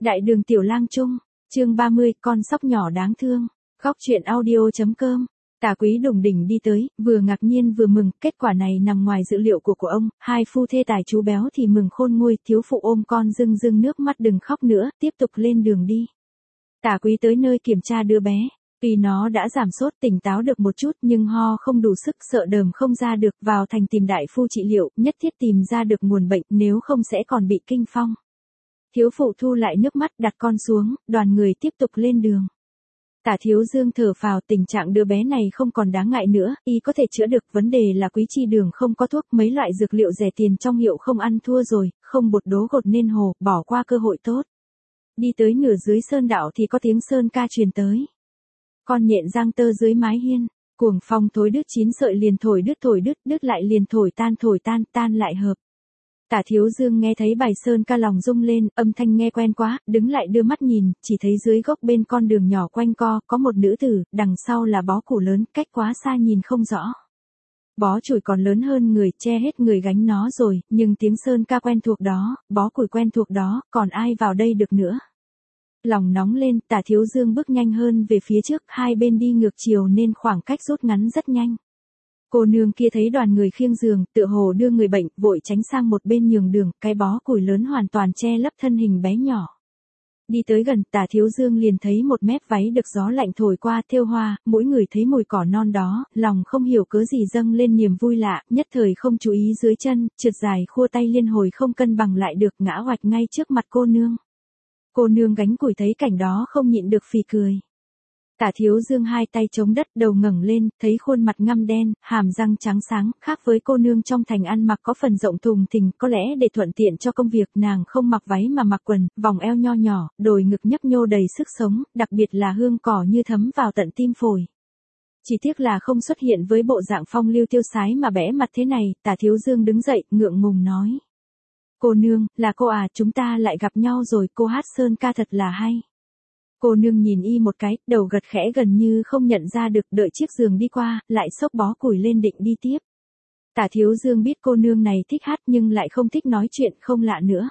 Đại đường Tiểu Lang Trung, chương 30, con sóc nhỏ đáng thương. Khóc chuyện audio.com. Tả Quý đủng đỉnh đi tới, vừa ngạc nhiên vừa mừng, kết quả này nằm ngoài dự liệu của ông, hai phu thê tài chú béo thì mừng khôn nguôi, thiếu phụ ôm con rưng rưng nước mắt đừng khóc nữa, tiếp tục lên đường đi. Tả Quý tới nơi kiểm tra đứa bé, vì nó đã giảm sốt tỉnh táo được một chút nhưng ho không đủ sức sợ đờm không ra được, vào thành tìm đại phu trị liệu, nhất thiết tìm ra được nguồn bệnh nếu không sẽ còn bị kinh phong. Thiếu phụ thu lại nước mắt đặt con xuống, đoàn người tiếp tục lên đường. Tả Thiếu Dương thở phào, tình trạng đứa bé này không còn đáng ngại nữa, y có thể chữa được, vấn đề là Quý Chi Đường không có thuốc, mấy loại dược liệu rẻ tiền trong hiệu không ăn thua rồi, không bột đố gột nên hồ, bỏ qua cơ hội tốt. Đi tới nửa dưới sơn đạo thì có tiếng sơn ca truyền tới. Con nhện giang tơ dưới mái hiên, cuồng phong thổi đứt chín sợi liền thổi đứt, đứt lại liền thổi tan, tan lại hợp. Tả Thiếu Dương nghe thấy bài sơn ca lòng rung lên, âm thanh nghe quen quá, đứng lại đưa mắt nhìn, chỉ thấy dưới gốc bên con đường nhỏ quanh co, có một nữ tử, đằng sau là bó củi lớn, cách quá xa nhìn không rõ. Bó củi còn lớn hơn người, che hết người gánh nó rồi, nhưng tiếng sơn ca quen thuộc đó, bó củi quen thuộc đó, còn ai vào đây được nữa. Lòng nóng lên, Tả Thiếu Dương bước nhanh hơn về phía trước, hai bên đi ngược chiều nên khoảng cách rút ngắn rất nhanh. Cô nương kia thấy đoàn người khiêng giường, tựa hồ đưa người bệnh, vội tránh sang một bên nhường đường, cái bó củi lớn hoàn toàn che lấp thân hình bé nhỏ. Đi tới gần, Tả Thiếu Dương liền thấy một mép váy được gió lạnh thổi qua thêu hoa, mỗi người thấy mùi cỏ non đó, lòng không hiểu cớ gì dâng lên niềm vui lạ, nhất thời không chú ý dưới chân, trượt dài khua tay liên hồi không cân bằng lại được, ngã oạch ngay trước mặt cô nương. Cô nương gánh củi thấy cảnh đó không nhịn được phì cười. Tả Thiếu Dương hai tay chống đất, đầu ngẩng lên, thấy khuôn mặt ngăm đen, hàm răng trắng sáng, khác với cô nương trong thành ăn mặc có phần rộng thùng thình, có lẽ để thuận tiện cho công việc, nàng không mặc váy mà mặc quần, vòng eo nho nhỏ, đồi ngực nhấp nhô đầy sức sống, đặc biệt là hương cỏ như thấm vào tận tim phổi. Chỉ tiếc là không xuất hiện với bộ dạng phong lưu tiêu sái mà bẽ mặt thế này. Tả Thiếu Dương đứng dậy, ngượng ngùng nói: "Cô nương, là cô à, chúng ta lại gặp nhau rồi, cô hát sơn ca thật là hay." Cô nương nhìn y một cái, đầu gật khẽ gần như không nhận ra được, đợi chiếc giường đi qua, lại xốc bó củi lên định đi tiếp. Tả Thiếu Dương biết cô nương này thích hát nhưng lại không thích nói chuyện, không lạ nữa.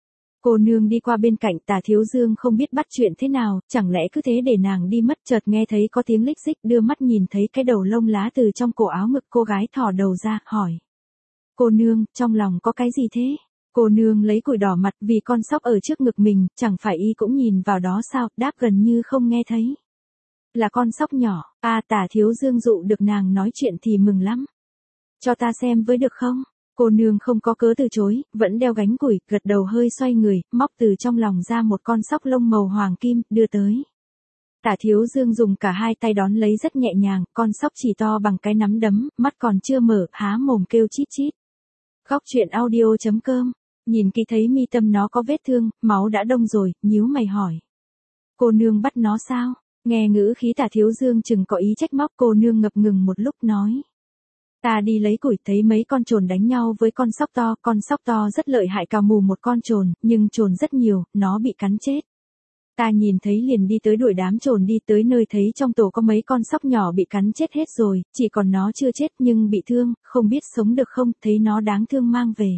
Cô nương đi qua bên cạnh, Tả Thiếu Dương không biết bắt chuyện thế nào, chẳng lẽ cứ thế để nàng đi mất, chợt nghe thấy có tiếng lích xích, đưa mắt nhìn thấy cái đầu lông lá từ trong cổ áo ngực cô gái thò đầu ra, hỏi: "Cô nương, trong lòng có cái gì thế?" Cô nương lấy củi đỏ mặt vì con sóc ở trước ngực mình, chẳng phải y cũng nhìn vào đó sao, đáp gần như không nghe thấy. "Là con sóc nhỏ." Tả Thiếu Dương dụ được nàng nói chuyện thì mừng lắm. "Cho ta xem với được không?" Cô nương không có cớ từ chối, vẫn đeo gánh củi, gật đầu hơi xoay người, móc từ trong lòng ra một con sóc lông màu hoàng kim, đưa tới. Tả Thiếu Dương dùng cả hai tay đón lấy rất nhẹ nhàng, con sóc chỉ to bằng cái nắm đấm, mắt còn chưa mở, há mồm kêu chít chít. Khóc chuyện audio.com. Nhìn kỹ thấy mi tâm nó có vết thương, máu đã đông rồi, nhíu mày hỏi: "Cô nương bắt nó sao?" Nghe ngữ khí Tả Thiếu Dương chừng có ý trách móc, cô nương ngập ngừng một lúc nói: "Ta đi lấy củi thấy mấy con trồn đánh nhau với con sóc to rất lợi hại, cào mù một con trồn, nhưng trồn rất nhiều, nó bị cắn chết. Ta nhìn thấy liền đi tới đuổi đám trồn đi, tới nơi thấy trong tổ có mấy con sóc nhỏ bị cắn chết hết rồi, chỉ còn nó chưa chết nhưng bị thương, không biết sống được không, thấy nó đáng thương mang về."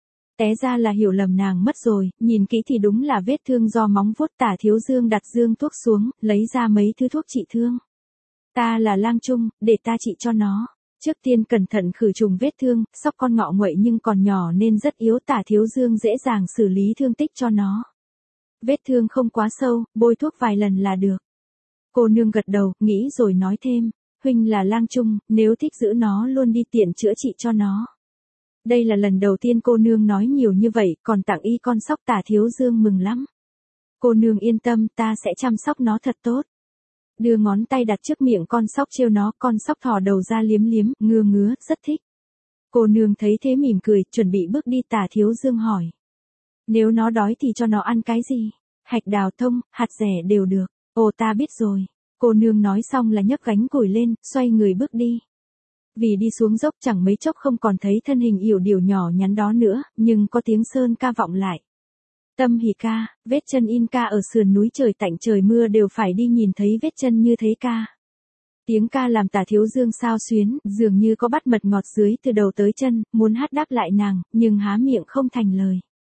Té ra là hiểu lầm nàng mất rồi, nhìn kỹ thì đúng là vết thương do móng vuốt. Tả Thiếu Dương đặt dương thuốc xuống, lấy ra mấy thứ thuốc trị thương. "Ta là Lang Trung, để ta trị cho nó. Trước tiên cẩn thận khử trùng vết thương, sóc con ngọ nguậy nhưng còn nhỏ nên rất yếu." Tả Thiếu Dương dễ dàng xử lý thương tích cho nó. "Vết thương không quá sâu, bôi thuốc vài lần là được." Cô nương gật đầu, nghĩ rồi nói thêm: "Huynh là Lang Trung, nếu thích giữ nó luôn đi, tiện chữa trị cho nó." Đây là lần đầu tiên cô nương nói nhiều như vậy, còn tặng y con sóc. Tả Thiếu Dương mừng lắm. "Cô nương yên tâm, ta sẽ chăm sóc nó thật tốt." Đưa ngón tay đặt trước miệng con sóc trêu nó, con sóc thò đầu ra liếm liếm, ngứa, rất thích. Cô nương thấy thế mỉm cười, chuẩn bị bước đi. Tả Thiếu Dương hỏi: "Nếu nó đói thì cho nó ăn cái gì?" "Hạch đào thông, hạt dẻ đều được." "Ồ, ta biết rồi." Cô nương nói xong là nhấc gánh củi lên, xoay người bước đi. Vì đi xuống dốc chẳng mấy chốc không còn thấy thân hình yểu điệu nhỏ nhắn đó nữa, nhưng có tiếng sơn ca vọng lại. "Tâm hỉ ca, vết chân in ca ở sườn núi, trời tạnh trời mưa đều phải đi nhìn thấy vết chân như thế ca." Tiếng ca làm Tả Thiếu Dương xao xuyến, dường như có bắt mật ngọt dưới từ đầu tới chân, muốn hát đáp lại nàng, nhưng há miệng không thành lời.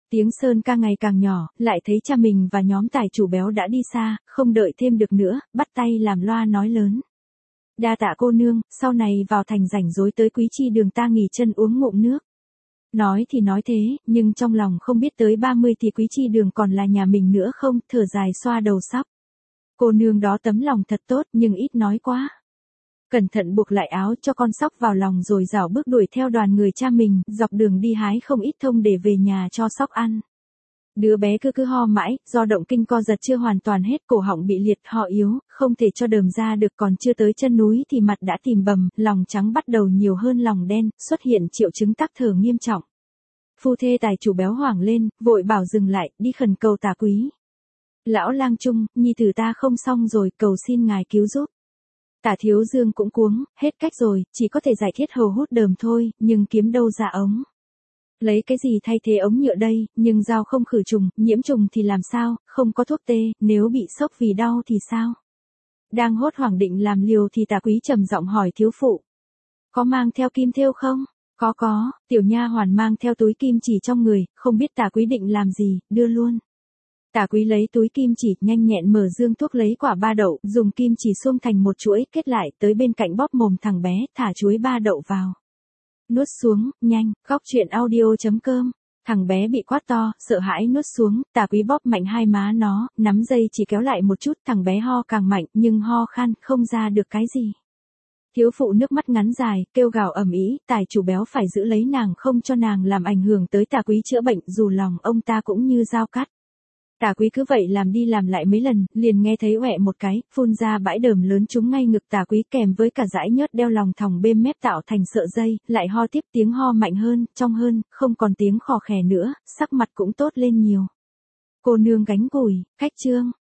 Tiếng sơn ca ngày càng nhỏ, lại thấy cha mình và nhóm tài chủ béo đã đi xa, không đợi thêm được nữa, bắt tay làm loa nói lớn. Đa tạ cô nương, sau này vào thành rảnh rỗi tới Quý Chi Đường ta nghỉ chân uống ngụm nước. Nói thì nói thế, nhưng trong lòng không biết tới 30 thì Quý Chi Đường còn là nhà mình nữa không, thở dài xoa đầu sóc. Cô nương đó tấm lòng thật tốt nhưng ít nói quá. Cẩn thận buộc lại áo cho con sóc vào lòng rồi rảo bước đuổi theo đoàn người cha mình, dọc đường đi hái không ít thông để về nhà cho sóc ăn. Đứa bé cứ ho mãi, do động kinh co giật chưa hoàn toàn hết, cổ họng bị liệt, ho yếu, không thể cho đờm ra được, còn chưa tới chân núi thì mặt đã tím bầm, lòng trắng bắt đầu nhiều hơn lòng đen, xuất hiện triệu chứng tắc thở nghiêm trọng. Phu thê tài chủ béo hoảng lên, vội bảo dừng lại, đi khẩn cầu Tả Quý. Lão lang trung, nhi tử ta không xong rồi, cầu xin ngài cứu giúp. Tả Thiếu Dương cũng cuống, hết cách rồi, chỉ có thể giải thiết hầu hút đờm thôi, nhưng kiếm đâu ra ống. Lấy cái gì thay thế ống nhựa đây, nhưng dao không khử trùng, nhiễm trùng thì làm sao, không có thuốc tê, nếu bị sốc vì đau thì sao? Đang hốt hoảng định làm liều thì Tả Quý trầm giọng hỏi thiếu phụ. Có mang theo kim thêu không? Có, tiểu nha hoàn mang theo túi kim chỉ trong người, không biết Tả Quý định làm gì, đưa luôn. Tả Quý lấy túi kim chỉ, nhanh nhẹn mở dương thuốc lấy quả ba đậu, dùng kim chỉ xung thành một chuỗi, kết lại, tới bên cạnh bóp mồm thằng bé, thả chuối ba đậu vào. Nuốt xuống, nhanh, góc truyện audio.com. Thằng bé bị quát to, sợ hãi nuốt xuống, Tả Quý bóp mạnh hai má nó, nắm dây chỉ kéo lại một chút, thằng bé ho càng mạnh, nhưng ho khan, không ra được cái gì. Thiếu phụ nước mắt ngắn dài, kêu gào ầm ĩ, tài chủ béo phải giữ lấy nàng không cho nàng làm ảnh hưởng tới Tả Quý chữa bệnh, dù lòng ông ta cũng như dao cắt. Tả Quý cứ vậy làm đi làm lại mấy lần, liền nghe thấy oẹ một cái, phun ra bãi đờm lớn trúng ngay ngực Tả Quý, kèm với cả dải nhớt đeo lòng thòng bên mép tạo thành sợi dây, lại ho tiếp, tiếng ho mạnh hơn, trong hơn, không còn tiếng khò khè nữa, sắc mặt cũng tốt lên nhiều. Cô nương gánh củi, cách chương.